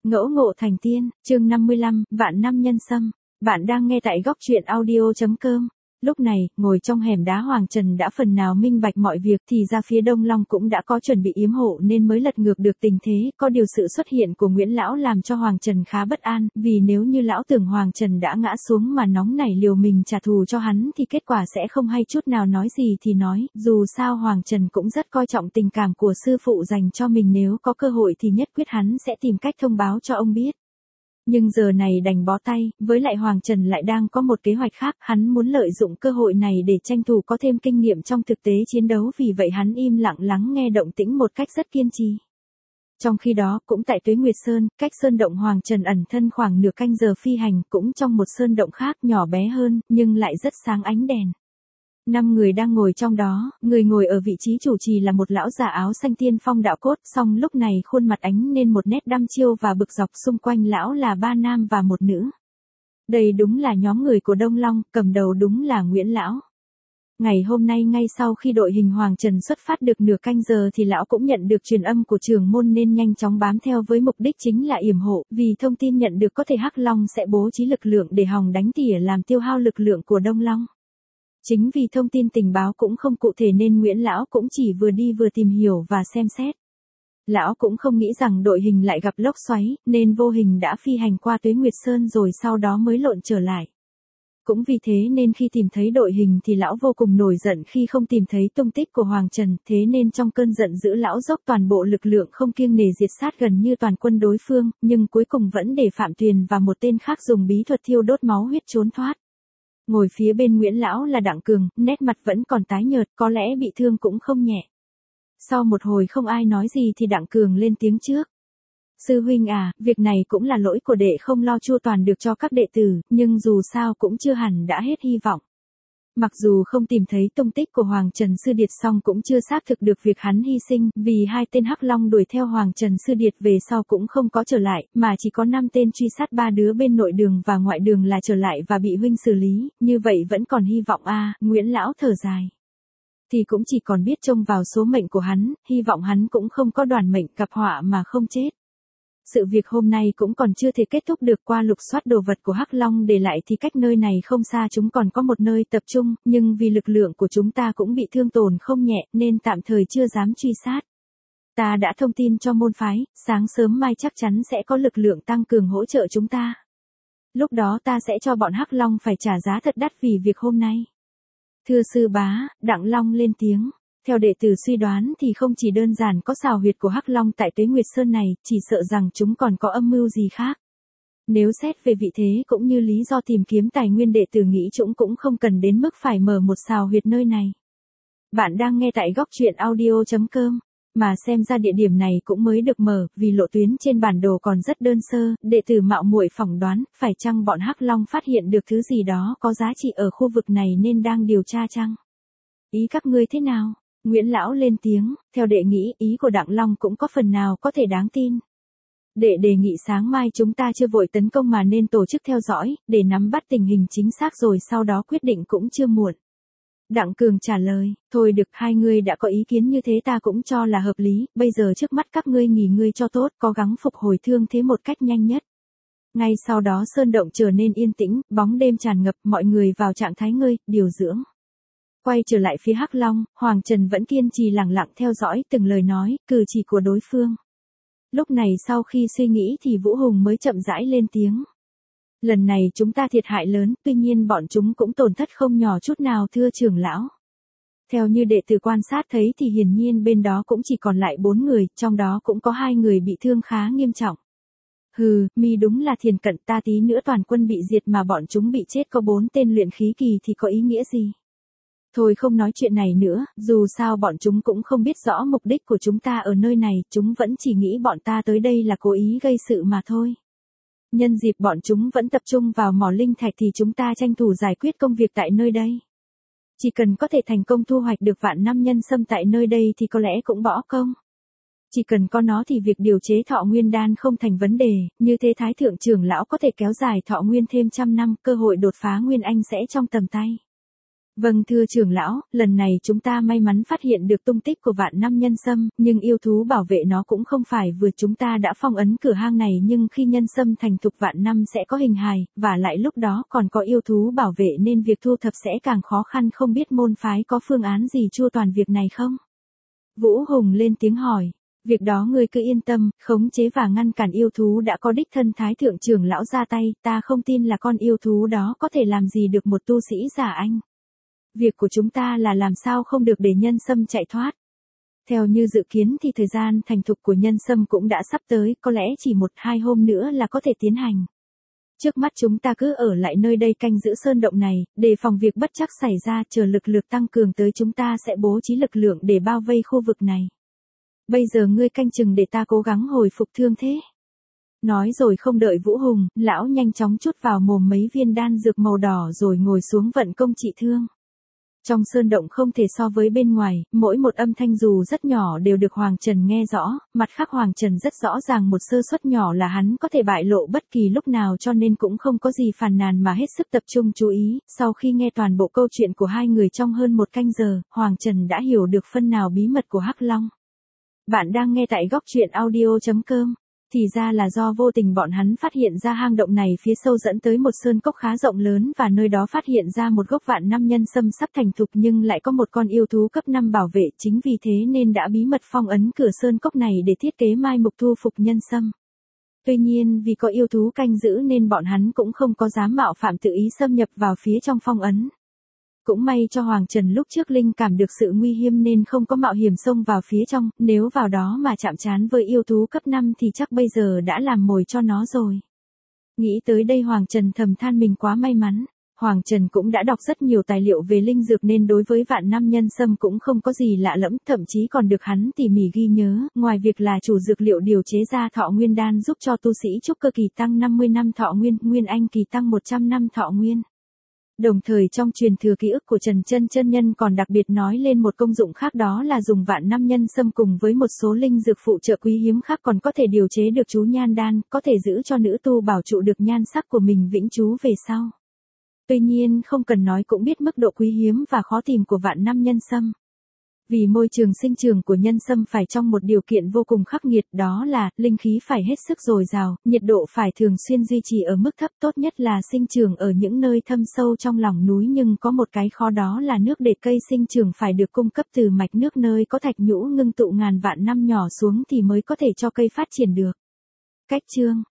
Ngẫu ngộ thành tiên, chương 55, vạn năm nhân sâm. Bạn đang nghe tại góc truyện audio.com. Lúc này, ngồi trong hẻm đá Hoàng Trần đã phần nào minh bạch mọi việc thì ra phía Đông Long cũng đã có chuẩn bị yếm hộ nên mới lật ngược được tình thế. Có điều sự xuất hiện của Nguyễn Lão làm cho Hoàng Trần khá bất an, vì nếu như Lão tưởng Hoàng Trần đã ngã xuống mà nóng nảy liều mình trả thù cho hắn thì kết quả sẽ không hay chút nào. Nói gì thì nói, dù sao Hoàng Trần cũng rất coi trọng tình cảm của sư phụ dành cho mình, nếu có cơ hội thì nhất quyết hắn sẽ tìm cách thông báo cho ông biết. Nhưng giờ này đành bó tay, với lại Hoàng Trần lại đang có một kế hoạch khác, hắn muốn lợi dụng cơ hội này để tranh thủ có thêm kinh nghiệm trong thực tế chiến đấu, vì vậy hắn im lặng lắng nghe động tĩnh một cách rất kiên trì. Trong khi đó, cũng tại Tuế Nguyệt Sơn, cách sơn động Hoàng Trần ẩn thân khoảng nửa canh giờ phi hành, cũng trong một sơn động khác nhỏ bé hơn, nhưng lại rất sáng ánh đèn. 5 người đang ngồi trong đó, người ngồi ở vị trí chủ trì là một lão già áo xanh tiên phong đạo cốt, song lúc này khuôn mặt ánh nên một nét đăm chiêu và bực dọc, xung quanh lão là 3 nam và 1 nữ. Đây đúng là nhóm người của Đông Long, cầm đầu đúng là Nguyễn Lão. Ngày hôm nay ngay sau khi đội hình Hoàng Trần xuất phát được nửa canh giờ thì lão cũng nhận được truyền âm của trưởng môn nên nhanh chóng bám theo với mục đích chính là yểm hộ, vì thông tin nhận được có thể Hắc Long sẽ bố trí lực lượng để hòng đánh tỉa làm tiêu hao lực lượng của Đông Long. Chính vì thông tin tình báo cũng không cụ thể nên Nguyễn Lão cũng chỉ vừa đi vừa tìm hiểu và xem xét. Lão cũng không nghĩ rằng đội hình lại gặp lốc xoáy, nên vô hình đã phi hành qua Tuế Nguyệt Sơn rồi sau đó mới lộn trở lại. Cũng vì thế nên khi tìm thấy đội hình thì lão vô cùng nổi giận khi không tìm thấy tung tích của Hoàng Trần, thế nên trong cơn giận dữ lão dốc toàn bộ lực lượng không kiêng nể diệt sát gần như toàn quân đối phương, nhưng cuối cùng vẫn để Phạm Tuyền và một tên khác dùng bí thuật thiêu đốt máu huyết trốn thoát. Ngồi phía bên Nguyễn Lão là Đặng Cường, nét mặt vẫn còn tái nhợt, có lẽ bị thương cũng không nhẹ. Sau một hồi không ai nói gì thì Đặng Cường lên tiếng trước. Sư huynh à, việc này cũng là lỗi của đệ không lo chu toàn được cho các đệ tử, nhưng dù sao cũng chưa hẳn đã hết hy vọng. Mặc dù không tìm thấy tung tích của Hoàng Trần Sư Điệt song cũng chưa xác thực được việc hắn hy sinh, vì 2 tên Hắc Long đuổi theo Hoàng Trần Sư Điệt về sau cũng không có trở lại, mà chỉ có 5 tên truy sát 3 đứa bên nội đường và ngoại đường là trở lại và bị huynh xử lý, như vậy vẫn còn hy vọng à, Nguyễn Lão thở dài. Thì cũng chỉ còn biết trông vào số mệnh của hắn, hy vọng hắn cũng không có đoàn mệnh gặp họa mà không chết. Sự việc hôm nay cũng còn chưa thể kết thúc được. Qua lục soát đồ vật của Hắc Long để lại thì cách nơi này không xa chúng còn có một nơi tập trung, nhưng vì lực lượng của chúng ta cũng bị thương tổn không nhẹ nên tạm thời chưa dám truy sát. Ta đã thông tin cho môn phái, sáng sớm mai chắc chắn sẽ có lực lượng tăng cường hỗ trợ chúng ta. Lúc đó ta sẽ cho bọn Hắc Long phải trả giá thật đắt vì việc hôm nay. Thưa sư bá, Đặng Long lên tiếng. Theo đệ tử suy đoán thì không chỉ đơn giản có xào huyệt của Hắc Long tại Tuế Nguyệt Sơn này, chỉ sợ rằng chúng còn có âm mưu gì khác. Nếu xét về vị thế cũng như lý do tìm kiếm tài nguyên, đệ tử nghĩ chúng cũng không cần đến mức phải mở một xào huyệt nơi này. Bạn đang nghe tại góc truyện audio.com, mà xem ra địa điểm này cũng mới được mở, vì lộ tuyến trên bản đồ còn rất đơn sơ, đệ tử mạo muội phỏng đoán, phải chăng bọn Hắc Long phát hiện được thứ gì đó có giá trị ở khu vực này nên đang điều tra chăng? Ý các ngươi thế nào? Nguyễn Lão lên tiếng, theo đệ nghĩ ý của Đặng Long cũng có phần nào có thể đáng tin. Đệ đề nghị sáng mai chúng ta chưa vội tấn công mà nên tổ chức theo dõi, để nắm bắt tình hình chính xác rồi sau đó quyết định cũng chưa muộn. Đặng Cường trả lời, thôi được, hai người đã có ý kiến như thế ta cũng cho là hợp lý, bây giờ trước mắt các ngươi nghỉ ngơi cho tốt, cố gắng phục hồi thương thế một cách nhanh nhất. Ngay sau đó sơn động trở nên yên tĩnh, bóng đêm tràn ngập, mọi người vào trạng thái ngơi, điều dưỡng. Quay trở lại phía Hắc Long, Hoàng Trần vẫn kiên trì lẳng lặng theo dõi từng lời nói, cử chỉ của đối phương. Lúc này sau khi suy nghĩ thì Vũ Hùng mới chậm rãi lên tiếng. Lần này chúng ta thiệt hại lớn, tuy nhiên bọn chúng cũng tổn thất không nhỏ chút nào thưa trưởng lão. Theo như đệ tử quan sát thấy thì hiển nhiên bên đó cũng chỉ còn lại 4 người, trong đó cũng có 2 người bị thương khá nghiêm trọng. Hừ, mi đúng là thiền cận, ta tí nữa toàn quân bị diệt mà bọn chúng bị chết có 4 tên luyện khí kỳ thì có ý nghĩa gì? Thôi không nói chuyện này nữa, dù sao bọn chúng cũng không biết rõ mục đích của chúng ta ở nơi này, chúng vẫn chỉ nghĩ bọn ta tới đây là cố ý gây sự mà thôi. Nhân dịp bọn chúng vẫn tập trung vào mỏ linh thạch thì chúng ta tranh thủ giải quyết công việc tại nơi đây. Chỉ cần có thể thành công thu hoạch được vạn năm nhân sâm tại nơi đây thì có lẽ cũng bỏ công. Chỉ cần có nó thì việc điều chế thọ nguyên đan không thành vấn đề, như thế Thái thượng trưởng lão có thể kéo dài thọ nguyên thêm 100 năm, cơ hội đột phá nguyên anh sẽ trong tầm tay. Vâng thưa trưởng lão, lần này chúng ta may mắn phát hiện được tung tích của vạn năm nhân sâm, nhưng yêu thú bảo vệ nó cũng không phải vừa chúng ta đã phong ấn cửa hang này nhưng khi nhân sâm thành thục vạn năm sẽ có hình hài, và lại lúc đó còn có yêu thú bảo vệ nên việc thu thập sẽ càng khó khăn, không biết môn phái có phương án gì chu toàn việc này không? Vũ Hùng lên tiếng hỏi. Việc đó ngươi cứ yên tâm, khống chế và ngăn cản yêu thú đã có đích thân thái thượng trưởng lão ra tay, ta không tin là con yêu thú đó có thể làm gì được một tu sĩ giả anh. Việc của chúng ta là làm sao không được để nhân sâm chạy thoát. Theo như dự kiến thì thời gian thành thục của nhân sâm cũng đã sắp tới, có lẽ chỉ 1-2 hôm nữa là có thể tiến hành. Trước mắt chúng ta cứ ở lại nơi đây canh giữ sơn động này, đề phòng việc bất trắc xảy ra, chờ lực lượng tăng cường tới chúng ta sẽ bố trí lực lượng để bao vây khu vực này. Bây giờ ngươi canh chừng để ta cố gắng hồi phục thương thế. Nói rồi không đợi Vũ Hùng, lão nhanh chóng trút vào mồm mấy viên đan dược màu đỏ rồi ngồi xuống vận công trị thương. Trong sơn động không thể so với bên ngoài, mỗi một âm thanh dù rất nhỏ đều được Hoàng Trần nghe rõ, mặt khác Hoàng Trần rất rõ ràng một sơ suất nhỏ là hắn có thể bại lộ bất kỳ lúc nào cho nên cũng không có gì phàn nàn mà hết sức tập trung chú ý. Sau khi nghe toàn bộ câu chuyện của hai người trong hơn 1 canh giờ, Hoàng Trần đã hiểu được phân nào bí mật của Hắc Long. Bạn đang nghe tại góc truyện audio.com. Thì ra là do vô tình bọn hắn phát hiện ra hang động này phía sâu dẫn tới một sơn cốc khá rộng lớn và nơi đó phát hiện ra một gốc vạn năm nhân sâm sắp thành thục nhưng lại có một con yêu thú cấp 5 bảo vệ, chính vì thế nên đã bí mật phong ấn cửa sơn cốc này để thiết kế mai mục thu phục nhân sâm. Tuy nhiên vì có yêu thú canh giữ nên bọn hắn cũng không có dám mạo phạm tự ý xâm nhập vào phía trong phong ấn. Cũng may cho Hoàng Trần lúc trước linh cảm được sự nguy hiểm nên không có mạo hiểm xông vào phía trong, nếu vào đó mà chạm trán với yêu thú cấp 5 thì chắc bây giờ đã làm mồi cho nó rồi. Nghĩ tới đây Hoàng Trần thầm than mình quá may mắn. Hoàng Trần cũng đã đọc rất nhiều tài liệu về linh dược nên đối với vạn năm nhân sâm cũng không có gì lạ lẫm, thậm chí còn được hắn tỉ mỉ ghi nhớ, ngoài việc là chủ dược liệu điều chế ra thọ nguyên đan giúp cho tu sĩ trúc cơ kỳ tăng 50 năm thọ nguyên, nguyên anh kỳ tăng 100 năm thọ nguyên. Đồng thời trong truyền thừa ký ức của Trần Chân chân nhân còn đặc biệt nói lên một công dụng khác, đó là dùng vạn năm nhân sâm cùng với một số linh dược phụ trợ quý hiếm khác còn có thể điều chế được chú nhan đan, có thể giữ cho nữ tu bảo trụ được nhan sắc của mình vĩnh trú về sau. Tuy nhiên không cần nói cũng biết mức độ quý hiếm và khó tìm của vạn năm nhân sâm. Vì môi trường sinh trưởng của nhân sâm phải trong một điều kiện vô cùng khắc nghiệt, đó là linh khí phải hết sức dồi dào, nhiệt độ phải thường xuyên duy trì ở mức thấp, tốt nhất là sinh trưởng ở những nơi thâm sâu trong lòng núi, nhưng có một cái khó đó là nước để cây sinh trưởng phải được cung cấp từ mạch nước nơi có thạch nhũ ngưng tụ ngàn vạn năm nhỏ xuống thì mới có thể cho cây phát triển được. Cách chương